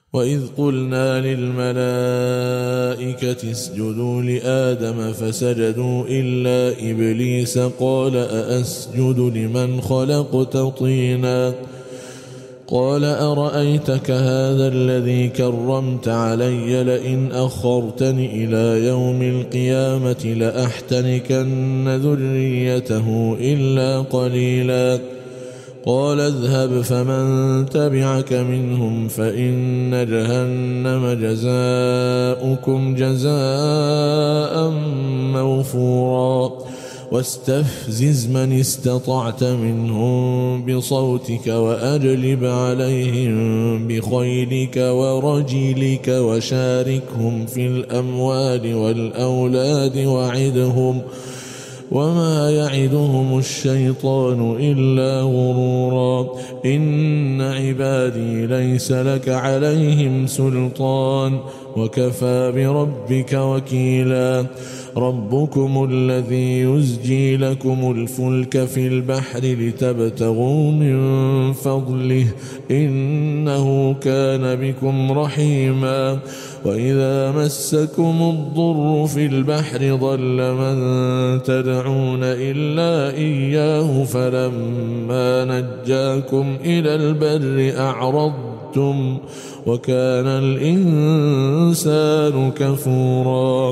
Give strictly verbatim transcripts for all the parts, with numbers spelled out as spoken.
وإذ قلنا للملائكة اسجدوا لآدم فسجدوا إلا إبليس قال أأسجد لمن خلقت طينا قال أرأيتك هذا الذي كرمت علي لئن أخرتني إلى يوم القيامة لأحتنكن ذريته إلا قليلا قال اذهب فمن تبعك منهم فإن جهنم جزاؤكم جزاء موفورا واستفزز من استطعت منهم بصوتك وأجلب عليهم بخيلك ورجلك وشاركهم في الأموال والأولاد وعدهم وما يعدهم الشيطان إلا غرورا إن عبادي ليس لك عليهم سلطان وكفى بربك وكيلا ربكم الذي يزجي لكم الفلك في البحر لتبتغوا من فضله إنه كان بكم رحيما وإذا مسكم الضر في البحر ضل من تدعون إلا إياه فلما نجاكم إلى البر أعرضتم وكان الإنسان كفورا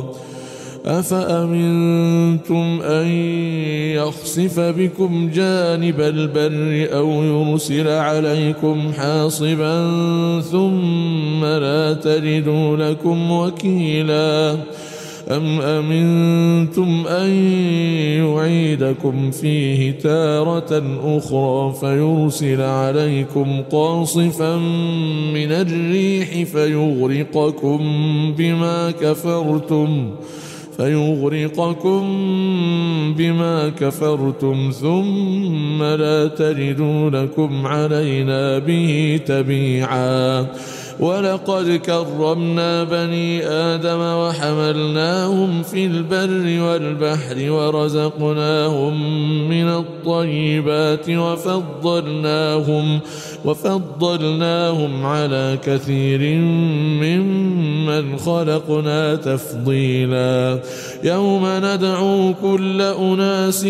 أفأمنتم أن يخسف بكم جانب البر أو يرسل عليكم حاصبا ثم لا تجدوا لكم وكيلا أم أمنتم أن يعيدكم فيه تارة أخرى فيرسل عليكم قاصفا من الريح فيغرقكم بما كفرتم فيغرقكم بما كفرتم ثم لا تجدوا لكم علينا به تبيعا ولقد كرمنا بني آدم وحملناهم في البر والبحر ورزقناهم من الطيبات وفضلناهم وفضلناهم على كثير ممن خلقنا تفضيلا يوم ندعو كل أناس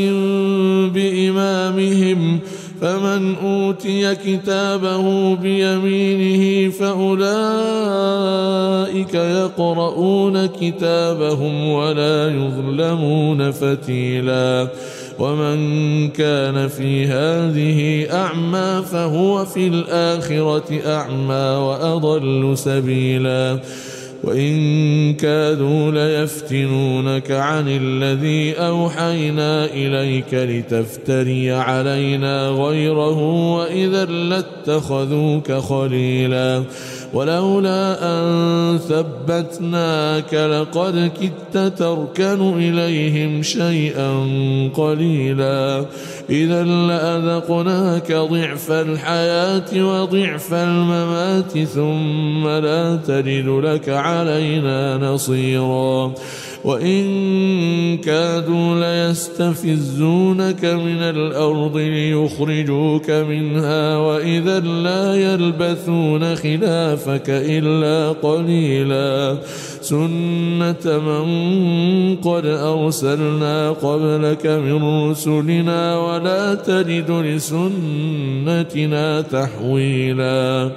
بإمامهم فمن أوتي كتابه بيمينه فأولئك يقرؤون كتابهم ولا يظلمون فتيلا ومن كان في هذه أعمى فهو في الآخرة أعمى وأضل سبيلا وإن كادوا ليفتنونك عن الذي أوحينا إليك لتفتري علينا غيره وإذا لاتخذوك خليلا ولولا أن ثبتناك لقد كدت تركن إليهم شيئا قليلا إذا لأذقناك ضعف الحياة وضعف الممات ثم لا تجد لك علينا نصيرا وإن كادوا ليستفزونك من الأرض ليخرجوك منها وإذا لا يلبثون خلافك إلا قليلا سنة من قد أرسلنا قبلك من رسلنا ولا تجد لسنتنا تحويلا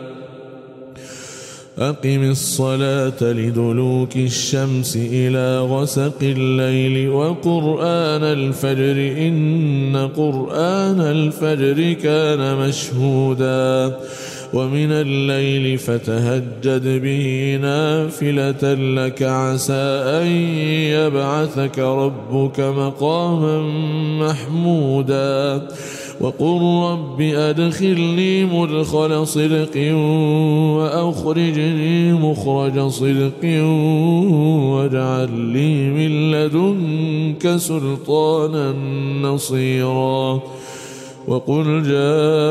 أقم الصلاة لدلوك الشمس إلى غسق الليل وقرآن الفجر إن قرآن الفجر كان مشهودا ومن الليل فتهجد به نافلة لك عسى أن يبعثك ربك مقاما محمودا وقل رب أدخلني مدخل صدق وأخرجني مخرج صدق واجعل لي من لدنك سلطانا نصيرا وقل جاء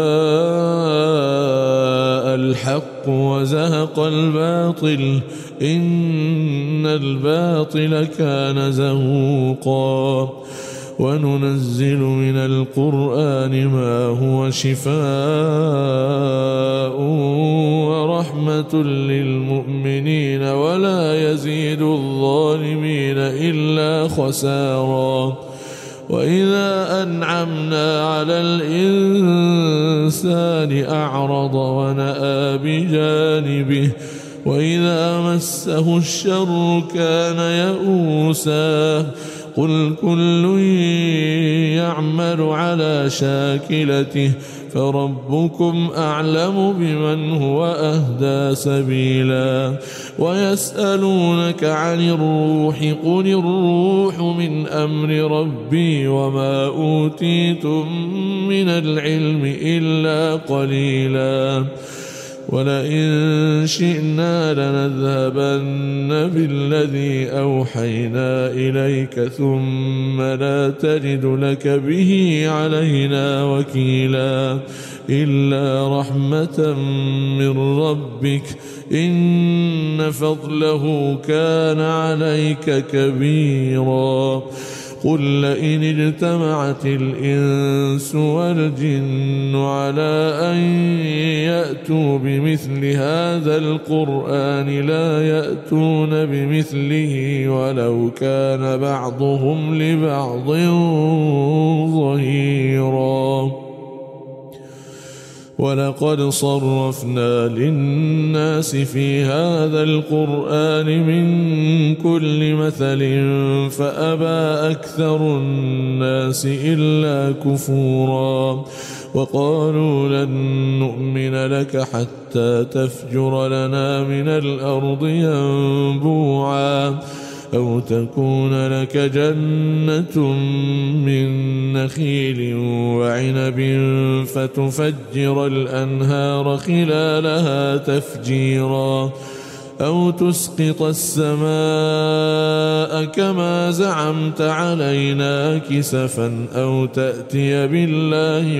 الحق وزهق الباطل إن الباطل كان زهوقا وننزل من القرآن ما هو شفاء ورحمة للمؤمنين ولا يزيد الظالمين إلا خسارا. وإذا أنعمنا على الإنسان أعرض ونأى بجانبه وإذا مسه الشر كان يئوسا. قل كل يعمل على شاكلته فربكم أعلم بمن هو أهدى سبيلا. ويسألونك عن الروح قل الروح من أمر ربي وما أوتيتم من العلم إلا قليلا. ولئن شئنا لنذهبن بالذي أوحينا إليك ثم لا تجد لك به علينا وكيلا إلا رحمة من ربك إن فضله كان عليك كبيرا. قل لئن اجتمعت الإنس والجن على أن يأتوا بمثل هذا القرآن لا يأتون بمثله ولو كان بعضهم لبعض ظهيرا. ولقد صرفنا للناس في هذا القرآن من كل مثل فأبى أكثر الناس إلا كفورا. وقالوا لن نؤمن لك حتى تفجر لنا من الأرض ينبوعا أو تكون لك جنة من نخيل وعنب فتفجر الأنهار خلالها تفجيرا أو تسقط السماء كما زعمت علينا كسفا أو تأتي بالله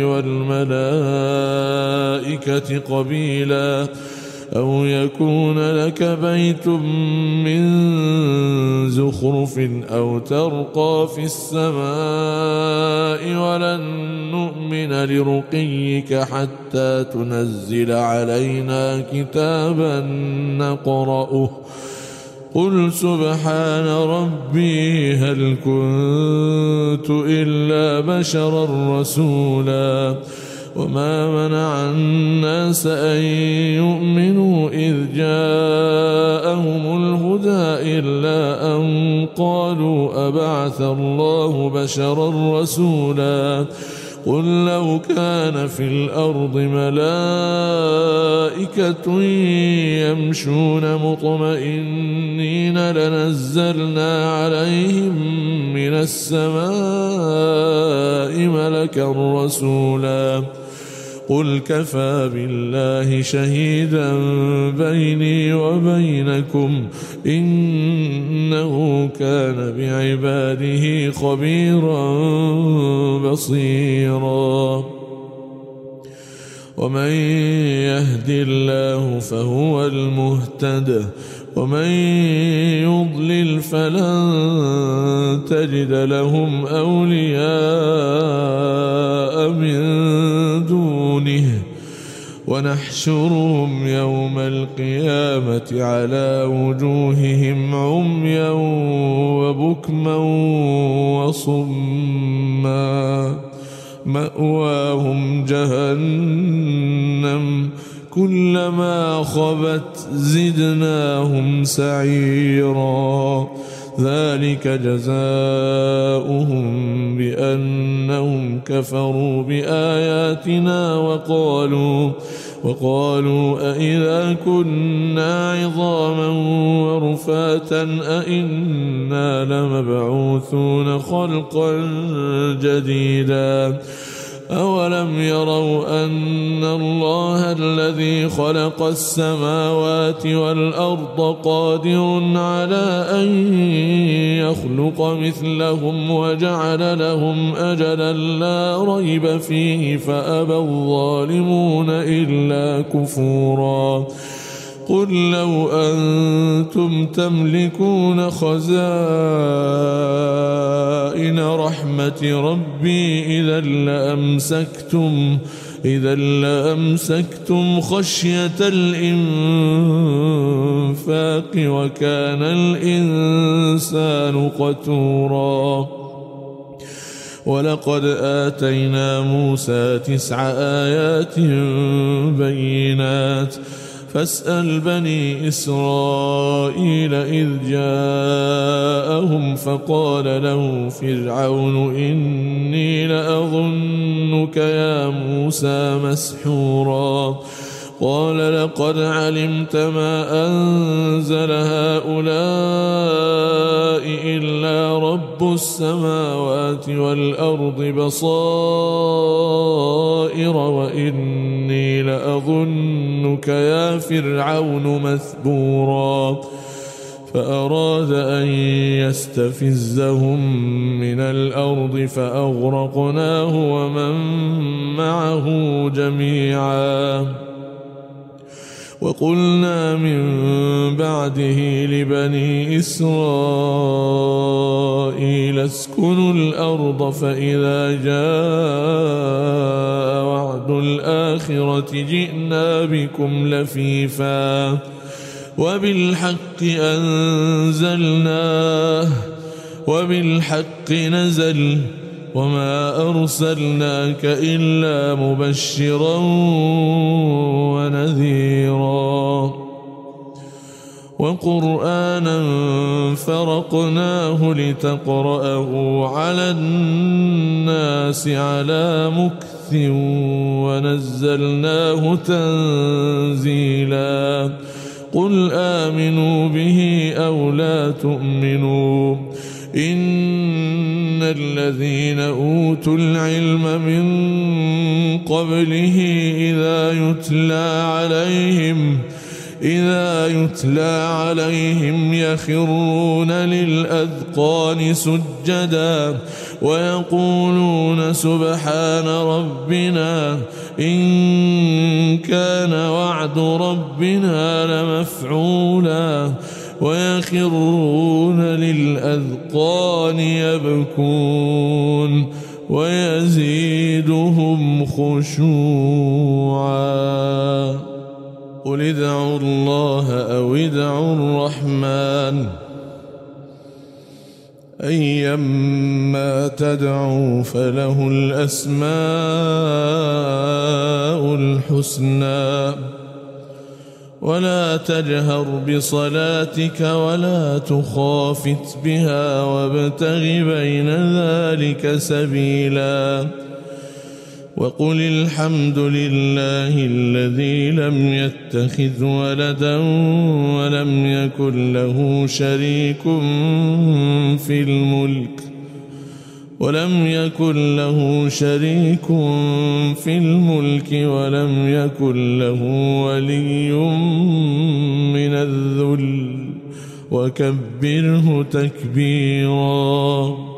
والملائكة قبيلا أو يكون لك بيت من زخرف أو ترقى في السماء ولن نؤمن لرقيك حتى تنزل علينا كتابا نقرأه. قل سبحان ربي هل كنت إلا بشرا رسولا. وما منع الناس أن يؤمنوا إذ جاءهم الهدى إلا أن قالوا أبعث الله بشرا رسولا. قل لو كان في الأرض ملائكة يمشون مطمئنين لنزلنا عليهم من السماء ملكا رسولا. قل كفى بالله شهيدا بيني وبينكم إنه كان بعباده خبيرا بصيرا. ومن يهد الله فهو المهتد ومن يضلل فلن تجد لهم أولياء من دونه ونحشرهم يوم القيامة على وجوههم عميا وبكما وصما مأواهم جهنم كلما خبت زدناهم سعيرا. ذلك جزاؤهم بأنهم كفروا بآياتنا وقالوا وقالوا أئذا كنا عظاما ورفاتا أئنا لمبعوثون خلقا جديدا. أولم يروا أن الله الذي خلق السماوات والأرض قادر على أن يخلق مثلهم وجعل لهم أجلا لا ريب فيه فأبى الظالمون إلا كفورا. قل لو أنتم تملكون خزائن رحمة ربي إذا لأمسكتم إذا لأمسكتم خشية الإنفاق وكان الإنسان قتورا ولقد آتينا موسى تسع آيات بينات فاسأل بني إسرائيل إذ جاءهم فقال له فرعون إني لأظنك يا موسى مسحورا قال لقد علمت ما أنزل هؤلاء إلا رب السماوات والأرض بصائر وإني لأظنك يا فرعون مثبورا فأراد أن يستفزهم من الأرض فأغرقناه ومن معه جميعا وقلنا من بعده لبني إسرائيل اسكنوا الأرض فإذا جاء وعد الآخرة جئنا بكم لفيفا وبالحق أنزلناه وبالحق نزل وما أرسلناك إلا مبشرا ونذيرا وقرآنا فرقناه لتقرأه على الناس على مكث ونزلناه تنزيلا قل آمنوا به أو لا تؤمنوا إن الذين أوتوا العلم من قبله إذا يتلى عليهم إذا يتلى عليهم يخرون للأذقان سجدا ويقولون سبحان ربنا إن كان وعد ربنا لمفعولا ويخرون للأذقان يبكون ويزيدهم خشوعا قل ادعوا الله أو ادعوا الرحمن أيما تدعوا فله الأسماء الحسنى ولا تجهر بصلاتك ولا تخافت بها وابتغ بين ذلك سبيلا وقل الحمد لله الذي لم يتخذ ولدا ولم يكن له شريك في الملك ولم يكن له شريك في الملك ولم يكن له ولي من الذل وكبره تكبيرا